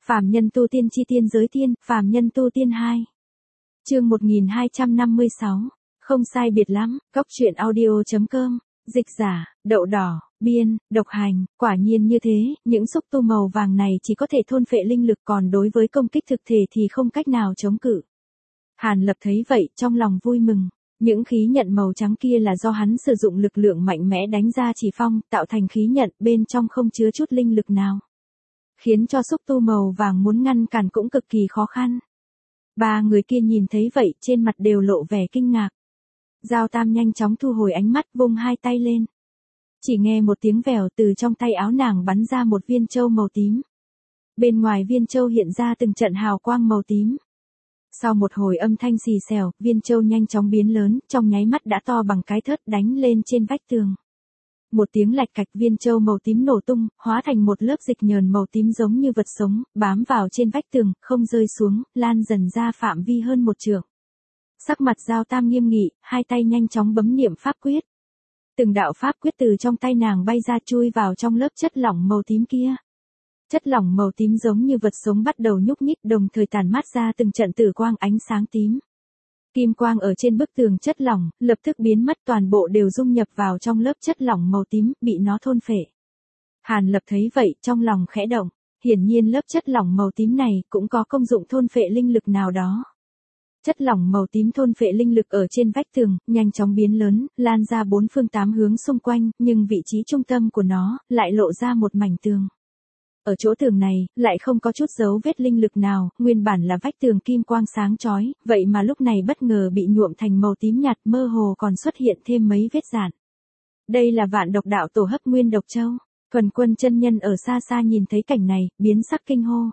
Phàm nhân tu tiên chi tiên giới tiên, phàm nhân tu tiên 2. Chương 1256. Không sai biệt lắm, goctruyện audio.com. Dịch giả, đậu đỏ, biên, độc hành, quả nhiên như thế, những xúc tu màu vàng này chỉ có thể thôn phệ linh lực, còn đối với công kích thực thể thì không cách nào chống cự. Hàn Lập thấy vậy, trong lòng vui mừng. Những khí nhận màu trắng kia là do hắn sử dụng lực lượng mạnh mẽ đánh ra chỉ phong, tạo thành khí nhận, bên trong không chứa chút linh lực nào, khiến cho xúc tu màu vàng muốn ngăn cản cũng cực kỳ khó khăn. Ba người kia nhìn thấy vậy, trên mặt đều lộ vẻ kinh ngạc. Giao Tam nhanh chóng thu hồi ánh mắt, vung hai tay lên. Chỉ nghe một tiếng vèo, từ trong tay áo nàng bắn ra một viên châu màu tím. Bên ngoài viên châu hiện ra từng trận hào quang màu tím. Sau một hồi âm thanh xì xèo, viên châu nhanh chóng biến lớn, trong nháy mắt đã to bằng cái thớt, đánh lên trên vách tường. Một tiếng lạch cạch, viên châu màu tím nổ tung, hóa thành một lớp dịch nhờn màu tím giống như vật sống, bám vào trên vách tường, không rơi xuống, lan dần ra phạm vi hơn 1 trượng. Sắc mặt Giao Tam nghiêm nghị, hai tay nhanh chóng bấm niệm pháp quyết. Từng đạo pháp quyết từ trong tay nàng bay ra, chui vào trong lớp chất lỏng màu tím kia. Chất lỏng màu tím giống như vật sống bắt đầu nhúc nhích, đồng thời tản mát ra từng trận tử quang ánh sáng tím. Kim quang ở trên bức tường chất lỏng, lập tức biến mất, toàn bộ đều dung nhập vào trong lớp chất lỏng màu tím, bị nó thôn phệ. Hàn Lập thấy vậy, trong lòng khẽ động, hiển nhiên lớp chất lỏng màu tím này cũng có công dụng thôn phệ linh lực nào đó. Chất lỏng màu tím thôn phệ linh lực ở trên vách tường, nhanh chóng biến lớn, lan ra 4 phương 8 hướng xung quanh, nhưng vị trí trung tâm của nó lại lộ ra một mảnh tường. Ở chỗ tường này, lại không có chút dấu vết linh lực nào, nguyên bản là vách tường kim quang sáng chói, vậy mà lúc này bất ngờ bị nhuộm thành màu tím nhạt, mơ hồ còn xuất hiện thêm mấy vết rạn. Đây là Vạn Độc Đạo Tổ hấp nguyên độc châu. Thuần Quân chân nhân ở xa xa nhìn thấy cảnh này, biến sắc kinh hô.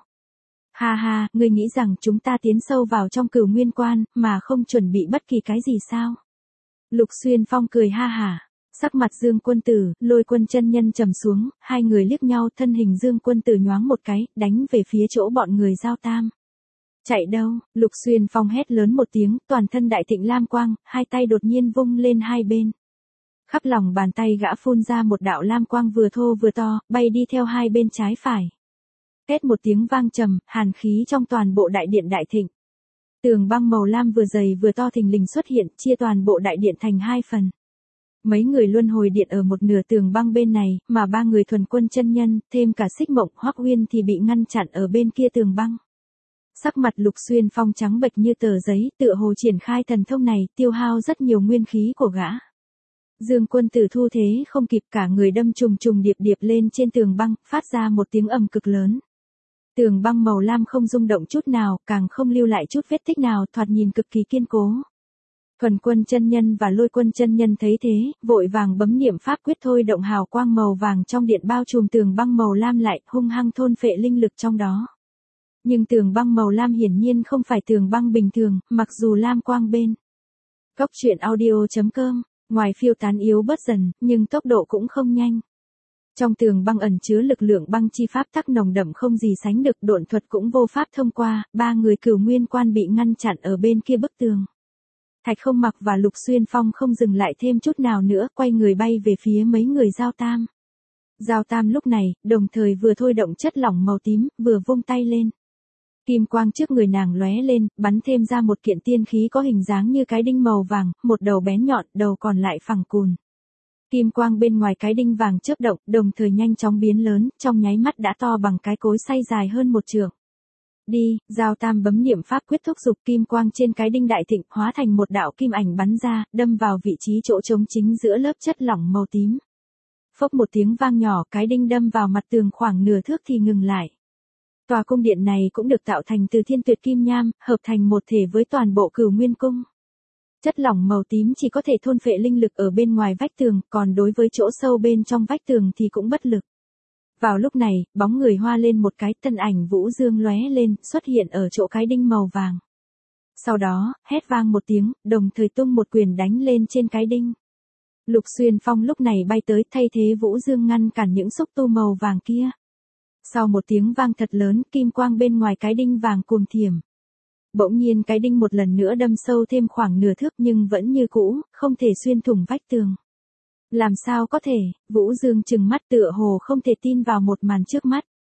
Ha ha, ngươi nghĩ rằng chúng ta tiến sâu vào trong Cửu Nguyên Quan, mà không chuẩn bị bất kỳ cái gì sao? Lục Xuyên Phong cười ha hả. Sắc mặt Dương Quân Tử, Lôi Quân chân nhân trầm xuống, hai người liếc nhau, thân hình Dương Quân Tử nhoáng một cái, đánh về phía chỗ bọn người Giao Tam. Chạy đâu? Lục Xuyên Phong hét lớn một tiếng, toàn thân đại thịnh lam quang, hai tay đột nhiên vung lên hai bên. Khắp lòng bàn tay gã phun ra một đạo lam quang vừa thô vừa to, bay đi theo hai bên trái phải. Két một tiếng vang trầm, hàn khí trong toàn bộ đại điện đại thịnh. Tường băng màu lam vừa dày vừa to thình lình xuất hiện, chia toàn bộ đại điện thành 2 phần. Mấy người luân hồi điện ở một nửa tường băng bên này, mà 3 người Thuần Quân chân nhân, thêm cả Xích Mộng, Hoắc Uyên thì bị ngăn chặn ở bên kia tường băng. Sắc mặt Lục Xuyên Phong trắng bệch như tờ giấy, tựa hồ triển khai thần thông này tiêu hao rất nhiều nguyên khí của gã. Dương Quân Tử thu thế không kịp, cả người đâm trùng trùng điệp điệp lên trên tường băng, phát ra một tiếng ầm cực lớn. Tường băng màu lam không rung động chút nào, càng không lưu lại chút vết tích nào, thoạt nhìn cực kỳ kiên cố. Thuần Quân chân nhân và Lôi Quân chân nhân thấy thế, vội vàng bấm niệm pháp quyết thôi động hào quang màu vàng trong điện bao trùm tường băng màu lam lại, hung hăng thôn phệ linh lực trong đó. Nhưng tường băng màu lam hiển nhiên không phải tường băng bình thường, mặc dù lam quang bên goctruyện audio.com, ngoài phiêu tán yếu bớt dần, nhưng tốc độ cũng không nhanh. Trong tường băng ẩn chứa lực lượng băng chi pháp tắc nồng đậm không gì sánh được, độn thuật cũng vô pháp thông qua, 3 người Cửu Nguyên Quan bị ngăn chặn ở bên kia bức tường. Thạch Không Mặc và Lục Xuyên Phong không dừng lại thêm chút nào nữa, quay người bay về phía mấy người Giao Tam. Giao Tam lúc này, đồng thời vừa thôi động chất lỏng màu tím, vừa vung tay lên. Kim quang trước người nàng lóe lên, bắn thêm ra một kiện tiên khí có hình dáng như cái đinh màu vàng, một đầu bén nhọn, đầu còn lại phẳng cùn. Kim quang bên ngoài cái đinh vàng chớp động, đồng thời nhanh chóng biến lớn, trong nháy mắt đã to bằng cái cối xay dài hơn 1 trượng. Đi, Giao Tam bấm niệm pháp quyết thúc giục, kim quang trên cái đinh đại thịnh, hóa thành một đạo kim ảnh bắn ra, đâm vào vị trí chỗ trống chính giữa lớp chất lỏng màu tím. Phốc một tiếng vang nhỏ, cái đinh đâm vào mặt tường khoảng nửa thước thì ngừng lại. Tòa cung điện này cũng được tạo thành từ thiên tuyệt kim nham, hợp thành một thể với toàn bộ Cửu Nguyên cung. Chất lỏng màu tím chỉ có thể thôn phệ linh lực ở bên ngoài vách tường, còn đối với chỗ sâu bên trong vách tường thì cũng bất lực. Vào lúc này, bóng người hoa lên một cái, thân ảnh Vũ Dương lóe lên, xuất hiện ở chỗ cái đinh màu vàng. Sau đó, hét vang một tiếng, đồng thời tung một quyền đánh lên trên cái đinh. Lục Xuyên Phong lúc này bay tới, thay thế Vũ Dương ngăn cản những xúc tu màu vàng kia. Sau một tiếng vang thật lớn, kim quang bên ngoài cái đinh vàng cuồng thiểm. Bỗng nhiên cái đinh một lần nữa đâm sâu thêm khoảng nửa thước, nhưng vẫn như cũ, không thể xuyên thủng vách tường. Làm sao có thể? Vũ Dương trừng mắt tựa hồ không thể tin vào một màn trước mắt.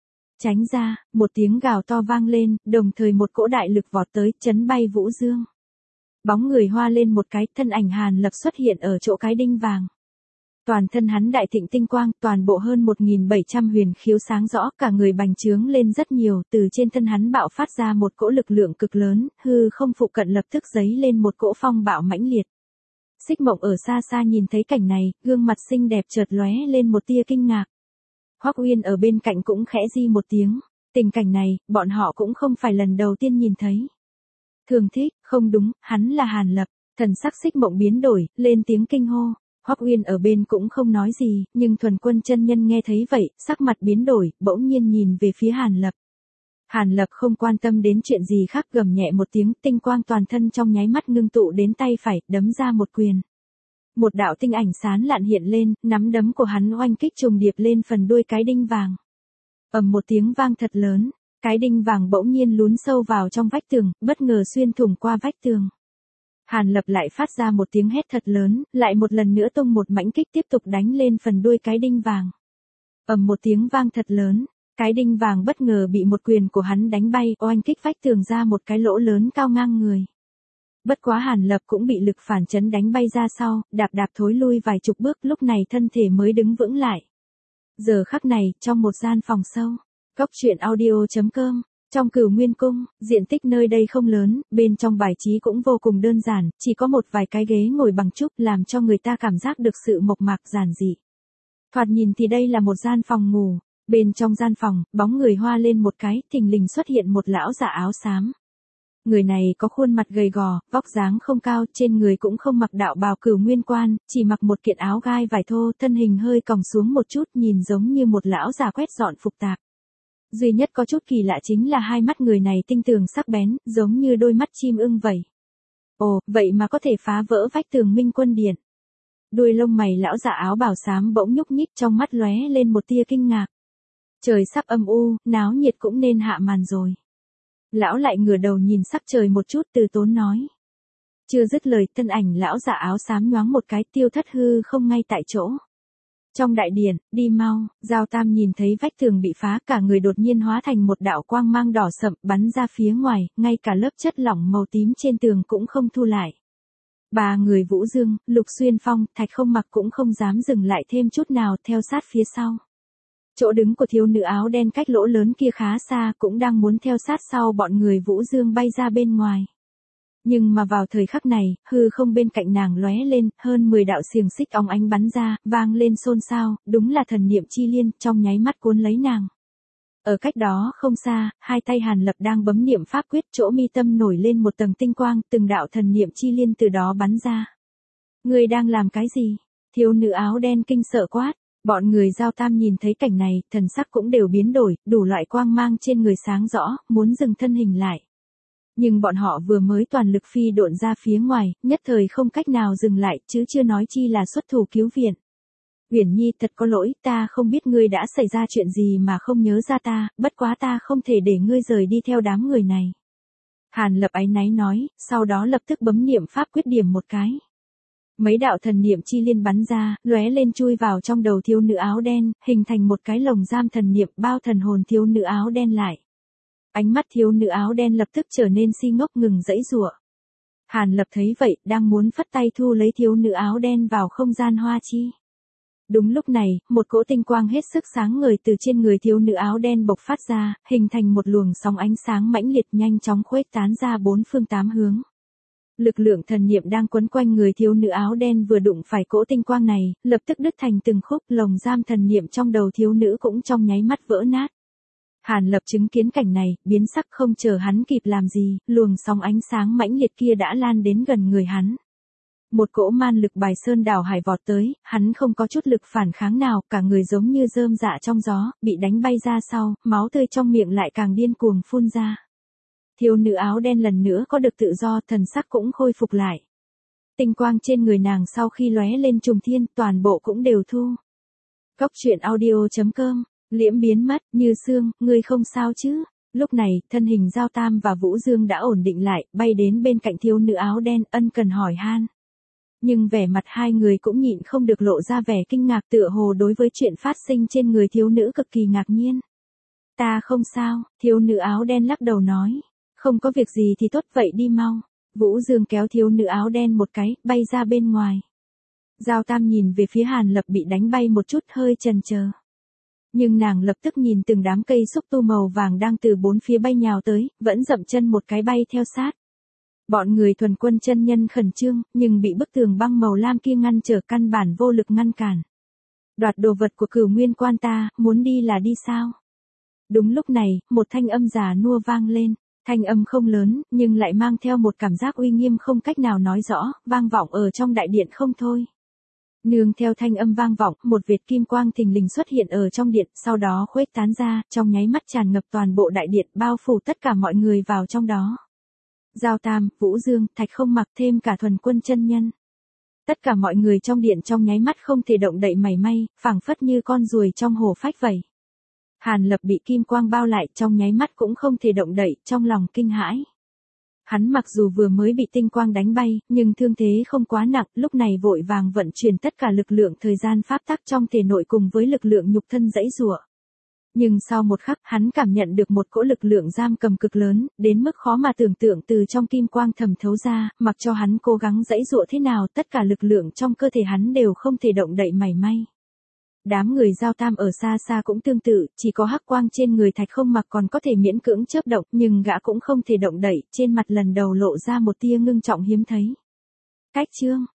Tránh ra, một tiếng gào to vang lên, đồng thời một cỗ đại lực vọt tới, chấn bay Vũ Dương. Bóng người hoa lên một cái, thân ảnh Hàn Lập xuất hiện ở chỗ cái đinh vàng. Toàn thân hắn đại thịnh tinh quang, toàn bộ hơn 1.700 huyền khiếu sáng rõ, cả người bành trướng lên rất nhiều, từ trên thân hắn bạo phát ra một cỗ lực lượng cực lớn, hư không phụ cận lập tức giấy lên một cỗ phong bạo mãnh liệt. Xích Mộng ở xa xa nhìn thấy cảnh này, gương mặt xinh đẹp chợt lóe lên một tia kinh ngạc. Hoắc Uyên ở bên cạnh cũng khẽ di một tiếng, tình cảnh này, bọn họ cũng không phải lần đầu tiên nhìn thấy. Thường thích, không đúng, hắn là Hàn Lập, thần sắc Xích Mộng biến đổi, lên tiếng kinh hô. Hoắc Uyên ở bên cũng không nói gì, nhưng Thuần Quân chân nhân nghe thấy vậy, sắc mặt biến đổi, bỗng nhiên nhìn về phía Hàn Lập. Hàn Lập không quan tâm đến chuyện gì khác, gầm nhẹ một tiếng, tinh quang toàn thân trong nháy mắt ngưng tụ đến tay phải, đấm ra một quyền. Một đạo tinh ảnh sáng lạn hiện lên, nắm đấm của hắn oanh kích trùng điệp lên phần đuôi cái đinh vàng. Ầm một tiếng vang thật lớn, cái đinh vàng bỗng nhiên lún sâu vào trong vách tường, bất ngờ xuyên thủng qua vách tường. Hàn Lập lại phát ra một tiếng hét thật lớn, lại một lần nữa tung một mãnh kích tiếp tục đánh lên phần đuôi cái đinh vàng. Ầm một tiếng vang thật lớn, cái đinh vàng bất ngờ bị một quyền của hắn đánh bay, oanh kích vách tường ra một cái lỗ lớn cao ngang người. Bất quá Hàn Lập cũng bị lực phản chấn đánh bay ra sau, đạp đạp thối lui vài chục bước, lúc này thân thể mới đứng vững lại. Giờ khắc này, trong một gian phòng sâu, Cốc Truyện Audio.com, trong Cửu Nguyên Cung, diện tích nơi đây không lớn, bên trong bài trí cũng vô cùng đơn giản, chỉ có một vài cái ghế ngồi bằng trúc làm cho người ta cảm giác được sự mộc mạc giản dị. Thoạt nhìn thì đây là một gian phòng ngủ, bên trong gian phòng, bóng người hoa lên một cái, thình lình xuất hiện một lão giả áo xám. Người này có khuôn mặt gầy gò, vóc dáng không cao, trên người cũng không mặc đạo bào Cửu Nguyên Quan, chỉ mặc một kiện áo gai vải thô, thân hình hơi còng xuống một chút, nhìn giống như một lão già quét dọn phục tạp. Duy nhất có chút kỳ lạ chính là hai mắt người này tinh tường sắc bén, giống như đôi mắt chim ưng vậy. Ồ, vậy mà có thể phá vỡ vách tường Minh Quân Điện. Đuôi lông mày lão giả áo bào xám bỗng nhúc nhích, trong mắt lóe lên một tia kinh ngạc. Trời sắp âm u, náo nhiệt cũng nên hạ màn rồi. Lão lại ngửa đầu nhìn sắc trời một chút, từ tốn nói. Chưa dứt lời, thân ảnh lão giả áo xám nhoáng một cái, tiêu thất hư không ngay tại chỗ. Trong đại điện, đi mau, Giao Tam nhìn thấy vách tường bị phá, cả người đột nhiên hóa thành một đạo quang mang đỏ sậm bắn ra phía ngoài, ngay cả lớp chất lỏng màu tím trên tường cũng không thu lại. Ba người Vũ Dương, Lục Xuyên Phong, Thạch Không Mặc cũng không dám dừng lại thêm chút nào, theo sát phía sau. Chỗ đứng của thiếu nữ áo đen cách lỗ lớn kia khá xa, cũng đang muốn theo sát sau bọn người Vũ Dương bay ra bên ngoài. Nhưng mà vào thời khắc này, hư không bên cạnh nàng lóe lên, hơn 10 đạo xiềng xích óng ánh bắn ra, vang lên xôn xao, đúng là thần niệm chi liên, trong nháy mắt cuốn lấy nàng. Ở cách đó không xa, hai tay Hàn Lập đang bấm niệm pháp quyết, chỗ mi tâm nổi lên một tầng tinh quang, từng đạo thần niệm chi liên từ đó bắn ra. Người đang làm cái gì? Thiếu nữ áo đen kinh sợ quát. Bọn người Giao Tam nhìn thấy cảnh này, thần sắc cũng đều biến đổi, đủ loại quang mang trên người sáng rõ, muốn dừng thân hình lại. Nhưng bọn họ vừa mới toàn lực phi độn ra phía ngoài, nhất thời không cách nào dừng lại, chứ chưa nói chi là xuất thủ cứu viện. Uyển Nhi, thật có lỗi, ta không biết ngươi đã xảy ra chuyện gì mà không nhớ ra ta, bất quá ta không thể để ngươi rời đi theo đám người này. Hàn Lập áy náy nói, sau đó lập tức bấm niệm pháp quyết điểm một cái. Mấy đạo thần niệm chi liên bắn ra, lóe lên chui vào trong đầu thiếu nữ áo đen, hình thành một cái lồng giam thần niệm bao thần hồn thiếu nữ áo đen lại. Ánh mắt thiếu nữ áo đen lập tức trở nên si ngốc ngừng giãy giụa. Hàn Lập thấy vậy, đang muốn phất tay thu lấy thiếu nữ áo đen vào không gian hoa chi. Đúng lúc này, một cỗ tinh quang hết sức sáng ngời từ trên người thiếu nữ áo đen bộc phát ra, hình thành một luồng sóng ánh sáng mãnh liệt nhanh chóng khuếch tán ra bốn phương tám hướng. Lực lượng thần niệm đang quấn quanh người thiếu nữ áo đen vừa đụng phải cỗ tinh quang này, lập tức đứt thành từng khúc, lồng giam thần niệm trong đầu thiếu nữ cũng trong nháy mắt vỡ nát. Hàn Lập chứng kiến cảnh này, biến sắc không chờ hắn kịp làm gì, luồng sóng ánh sáng mãnh liệt kia đã lan đến gần người hắn. Một cỗ man lực bài sơn đảo hải vọt tới, hắn không có chút lực phản kháng nào, cả người giống như rơm rạ trong gió, bị đánh bay ra sau, máu tươi trong miệng lại càng điên cuồng phun ra. Thiếu nữ áo đen lần nữa có được tự do, thần sắc cũng khôi phục lại. Tinh quang trên người nàng sau khi lóe lên trùng thiên, toàn bộ cũng đều thu. Cốc Truyện Audio.com, liễm biến mất, Như Sương, ngươi không sao chứ? Lúc này, thân hình Giao Tam và Vũ Dương đã ổn định lại, bay đến bên cạnh thiếu nữ áo đen, ân cần hỏi han. Nhưng vẻ mặt hai người cũng nhịn không được lộ ra vẻ kinh ngạc, tựa hồ đối với chuyện phát sinh trên người thiếu nữ cực kỳ ngạc nhiên. Ta không sao, thiếu nữ áo đen lắc đầu nói. Không có việc gì thì tốt vậy đi mau. Vũ Dương kéo thiếu nữ áo đen một cái, bay ra bên ngoài. Giao Tam nhìn về phía Hàn Lập bị đánh bay một chút hơi chần chờ. Nhưng nàng lập tức nhìn từng đám cây xúc tu màu vàng đang từ bốn phía bay nhào tới, vẫn dậm chân một cái bay theo sát. Bọn người thuần quân chân nhân khẩn trương, nhưng bị bức tường băng màu lam kia ngăn trở căn bản vô lực ngăn cản. Đoạt đồ vật của Cửu Nguyên Quan ta, muốn đi là đi sao? Đúng lúc này, một thanh âm già nua vang lên. Thanh âm không lớn, nhưng lại mang theo một cảm giác uy nghiêm không cách nào nói rõ, vang vọng ở trong đại điện không thôi. Nương theo thanh âm vang vọng, một vệt kim quang thình lình xuất hiện ở trong điện, sau đó khuếch tán ra, trong nháy mắt tràn ngập toàn bộ đại điện, bao phủ tất cả mọi người vào trong đó. Giao Tam, Vũ Dương, Thạch Không Mặc thêm cả thuần quân chân nhân. Tất cả mọi người trong điện trong nháy mắt không thể động đậy mảy may, phảng phất như con ruồi trong hồ phách vậy. Hàn Lập bị kim quang bao lại trong nháy mắt cũng không thể động đậy, trong lòng kinh hãi. Hắn mặc dù vừa mới bị tinh quang đánh bay, nhưng thương thế không quá nặng, lúc này vội vàng vận chuyển tất cả lực lượng thời gian pháp tắc trong thể nội cùng với lực lượng nhục thân giãy giụa. Nhưng sau một khắc, hắn cảm nhận được một cỗ lực lượng giam cầm cực lớn, đến mức khó mà tưởng tượng từ trong kim quang thẩm thấu ra, mặc cho hắn cố gắng giãy giụa thế nào, tất cả lực lượng trong cơ thể hắn đều không thể động đậy mảy may. Đám người Giao Tam ở xa xa cũng tương tự, chỉ có hắc quang trên người Thạch Không Mặc còn có thể miễn cưỡng chớp động, nhưng gã cũng không thể động đậy, trên mặt lần đầu lộ ra một tia ngưng trọng hiếm thấy. Cách chương